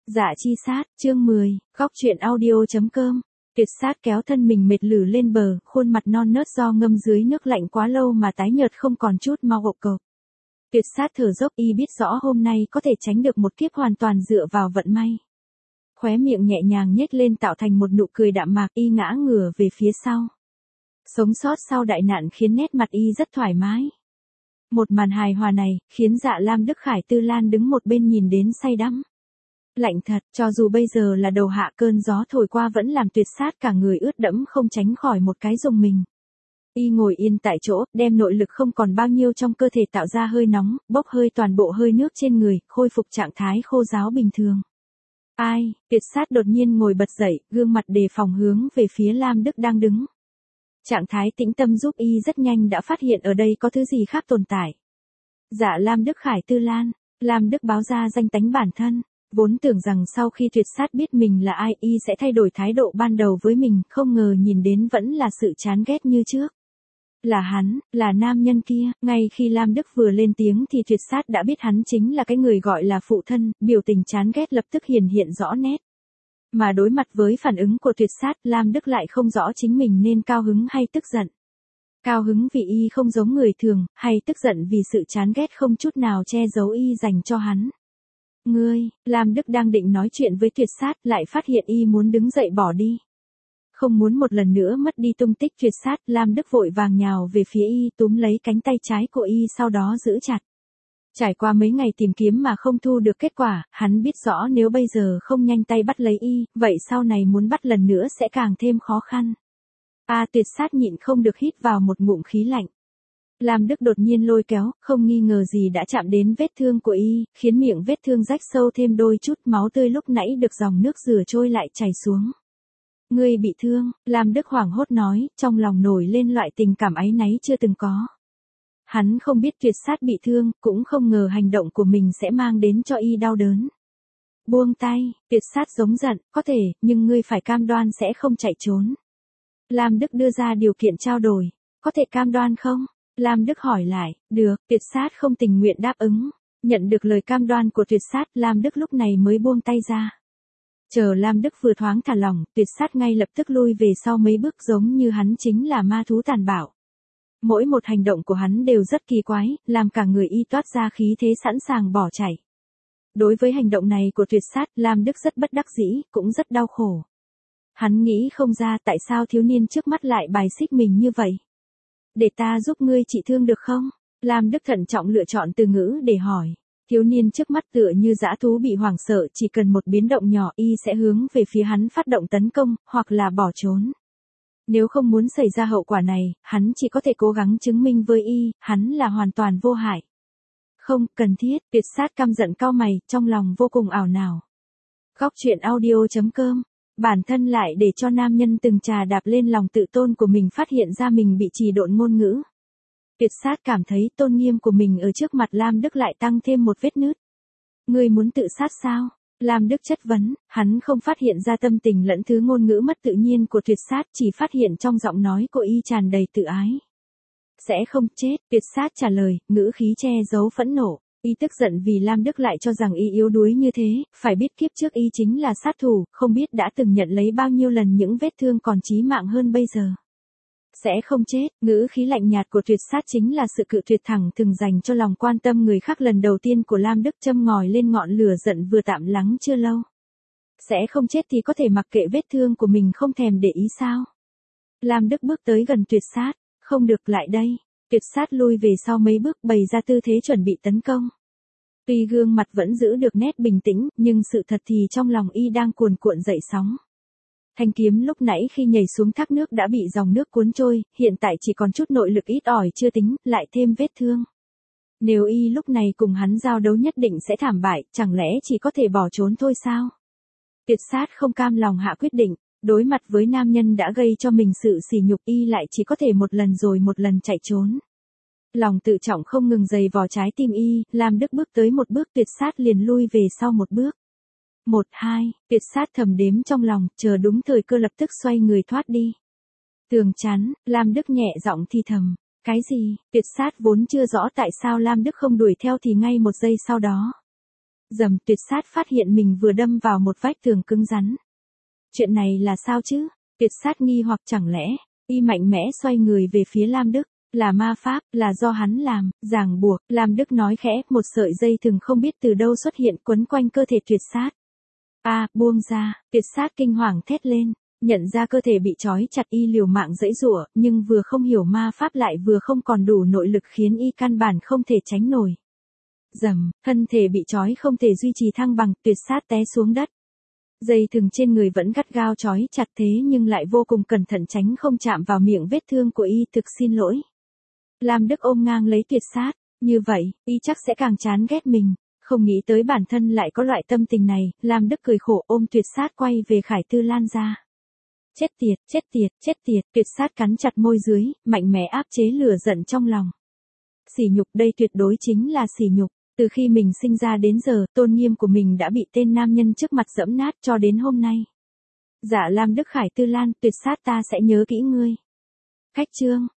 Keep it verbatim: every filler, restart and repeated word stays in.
Dạ chi sát, chương mười, góc truyện audio.com. Tuyệt sát kéo thân mình mệt lử lên bờ, khuôn mặt non nớt do ngâm dưới nước lạnh quá lâu mà tái nhợt không còn chút mau gộc cộc. Tuyệt sát thở dốc, y biết rõ hôm nay có thể tránh được một kiếp hoàn toàn dựa vào vận may. Khóe miệng nhẹ nhàng nhếch lên tạo thành một nụ cười đạm mạc, y ngã ngửa về phía sau. Sống sót sau đại nạn khiến nét mặt y rất thoải mái. Một màn hài hòa này, khiến Dạ Lam Đức Khải Tư Lan đứng một bên nhìn đến say đắm. Lạnh thật, cho dù bây giờ là đầu hạ, cơn gió thổi qua vẫn làm tuyệt sát cả người ướt đẫm không tránh khỏi một cái rùng mình. Y ngồi yên tại chỗ, đem nội lực không còn bao nhiêu trong cơ thể tạo ra hơi nóng, bốc hơi toàn bộ hơi nước trên người, khôi phục trạng thái khô ráo bình thường. Ai, tuyệt sát đột nhiên ngồi bật dậy, gương mặt đề phòng hướng về phía Lam Đức đang đứng. Trạng thái tĩnh tâm giúp y rất nhanh đã phát hiện ở đây có thứ gì khác tồn tại. Dạ Lam Đức Khải Tư Lan, Lam Đức báo ra danh tánh bản thân. Vốn tưởng rằng sau khi tuyệt sát biết mình là ai, y sẽ thay đổi thái độ ban đầu với mình, không ngờ nhìn đến vẫn là sự chán ghét như trước. Là hắn, là nam nhân kia, ngay khi Lam Đức vừa lên tiếng thì tuyệt sát đã biết hắn chính là cái người gọi là phụ thân, biểu tình chán ghét lập tức hiển hiện rõ nét. Mà đối mặt với phản ứng của tuyệt sát, Lam Đức lại không rõ chính mình nên cao hứng hay tức giận. Cao hứng vì y không giống người thường, hay tức giận vì sự chán ghét không chút nào che giấu y dành cho hắn. Ngươi, Lam Đức đang định nói chuyện với tuyệt sát, lại phát hiện y muốn đứng dậy bỏ đi. Không muốn một lần nữa mất đi tung tích tuyệt sát, Lam Đức vội vàng nhào về phía y, túm lấy cánh tay trái của y sau đó giữ chặt. Trải qua mấy ngày tìm kiếm mà không thu được kết quả, hắn biết rõ nếu bây giờ không nhanh tay bắt lấy y, vậy sau này muốn bắt lần nữa sẽ càng thêm khó khăn. A tuyệt sát nhịn không được hít vào một ngụm khí lạnh. Lam Đức đột nhiên lôi kéo, không nghi ngờ gì đã chạm đến vết thương của y, khiến miệng vết thương rách sâu thêm đôi chút, máu tươi lúc nãy được dòng nước rửa trôi lại chảy xuống. Ngươi bị thương, Lam Đức hoảng hốt nói, trong lòng nổi lên loại tình cảm áy náy chưa từng có. Hắn không biết tuyệt sát bị thương, cũng không ngờ hành động của mình sẽ mang đến cho y đau đớn. Buông tay, tuyệt sát giống giận, có thể, nhưng ngươi phải cam đoan sẽ không chạy trốn. Lam Đức đưa ra điều kiện trao đổi, có thể cam đoan không? Lam Đức hỏi lại, được, tuyệt sát không tình nguyện đáp ứng. Nhận được lời cam đoan của tuyệt sát, Lam Đức lúc này mới buông tay ra. Chờ Lam Đức vừa thoáng thả lỏng, tuyệt sát ngay lập tức lui về sau mấy bước giống như hắn chính là ma thú tàn bạo. Mỗi một hành động của hắn đều rất kỳ quái, làm cả người y toát ra khí thế sẵn sàng bỏ chạy. Đối với hành động này của tuyệt sát, Lam Đức rất bất đắc dĩ, cũng rất đau khổ. Hắn nghĩ không ra tại sao thiếu niên trước mắt lại bài xích mình như vậy. Để ta giúp ngươi trị thương được không? Lam Đức thận trọng lựa chọn từ ngữ để hỏi. Thiếu niên trước mắt tựa như dã thú bị hoảng sợ, chỉ cần một biến động nhỏ y sẽ hướng về phía hắn phát động tấn công, hoặc là bỏ trốn. Nếu không muốn xảy ra hậu quả này, hắn chỉ có thể cố gắng chứng minh với y, hắn là hoàn toàn vô hại. Không, cần thiết, tuyệt sát căm giận cau mày, trong lòng vô cùng ảo não. Góc truyện audio.com. Bản thân lại để cho nam nhân từng trà đạp lên lòng tự tôn của mình phát hiện ra mình bị trì độn ngôn ngữ. Tuyệt sát cảm thấy tôn nghiêm của mình ở trước mặt Lam Đức lại tăng thêm một vết nứt. Ngươi muốn tự sát sao? Lam Đức chất vấn, hắn không phát hiện ra tâm tình lẫn thứ ngôn ngữ mất tự nhiên của tuyệt sát, chỉ phát hiện trong giọng nói của y tràn đầy tự ái. Sẽ không chết, tuyệt sát trả lời, ngữ khí che giấu phẫn nộ. Y tức giận vì Lam Đức lại cho rằng y yếu đuối như thế, phải biết kiếp trước y chính là sát thủ, không biết đã từng nhận lấy bao nhiêu lần những vết thương còn chí mạng hơn bây giờ. Sẽ không chết, ngữ khí lạnh nhạt của tuyệt sát chính là sự cự tuyệt thẳng thừng dành cho lòng quan tâm người khác lần đầu tiên của Lam Đức, châm ngòi lên ngọn lửa giận vừa tạm lắng chưa lâu. Sẽ không chết thì có thể mặc kệ vết thương của mình không thèm để ý sao? Lam Đức bước tới gần tuyệt sát, không được, lại đây. Tuyệt sát lui về sau mấy bước, bày ra tư thế chuẩn bị tấn công. Tuy gương mặt vẫn giữ được nét bình tĩnh, nhưng sự thật thì trong lòng y đang cuồn cuộn dậy sóng. Thanh kiếm lúc nãy khi nhảy xuống thác nước đã bị dòng nước cuốn trôi, hiện tại chỉ còn chút nội lực ít ỏi chưa tính, lại thêm vết thương. Nếu y lúc này cùng hắn giao đấu nhất định sẽ thảm bại, chẳng lẽ chỉ có thể bỏ trốn thôi sao? Tuyệt sát không cam lòng hạ quyết định, đối mặt với nam nhân đã gây cho mình sự sỉ nhục, y lại chỉ có thể một lần rồi một lần chạy trốn. Lòng tự trọng không ngừng giày vò trái tim y, Lam Đức bước tới một bước, tuyệt sát liền lui về sau một bước. Một, hai, tuyệt sát thầm đếm trong lòng, chờ đúng thời cơ lập tức xoay người thoát đi. Tường chắn, Lam Đức nhẹ giọng thì thầm. Cái gì? Tuyệt sát vốn chưa rõ tại sao Lam Đức không đuổi theo thì ngay một giây sau đó. Dầm, Tuyệt Sát phát hiện mình vừa đâm vào một vách tường cứng rắn. Chuyện này là sao chứ? Tuyệt Sát nghi hoặc chẳng lẽ, y mạnh mẽ xoay người về phía Lam Đức, là ma pháp, là do hắn làm, ràng buộc, Lam Đức nói khẽ, một sợi dây thừng không biết từ đâu xuất hiện quấn quanh cơ thể Tuyệt Sát. A, à, buông ra, Tuyệt Sát kinh hoàng thét lên, nhận ra cơ thể bị trói chặt y liều mạng giãy giụa, nhưng vừa không hiểu ma pháp lại vừa không còn đủ nội lực khiến y căn bản không thể tránh nổi. Dầm, thân thể bị trói không thể duy trì thăng bằng, Tuyệt Sát té xuống đất. Dây thừng trên người vẫn gắt gao trói chặt thế nhưng lại vô cùng cẩn thận tránh không chạm vào miệng vết thương của y, thực xin lỗi. Lam Đức ôm ngang lấy Tuyệt Sát, như vậy, y chắc sẽ càng chán ghét mình, không nghĩ tới bản thân lại có loại tâm tình này, Lam Đức cười khổ ôm Tuyệt Sát quay về Khải Tư Lan ra. Chết tiệt, chết tiệt, chết tiệt, Tuyệt Sát cắn chặt môi dưới, mạnh mẽ áp chế lửa giận trong lòng. Sỉ nhục, đây tuyệt đối chính là sỉ nhục. Từ khi mình sinh ra đến giờ, tôn nghiêm của mình đã bị tên nam nhân trước mặt giẫm nát cho đến hôm nay. Dạ Lam Đức Khải Tư Lan, Tuyệt Sát ta sẽ nhớ kỹ ngươi. Khách chương.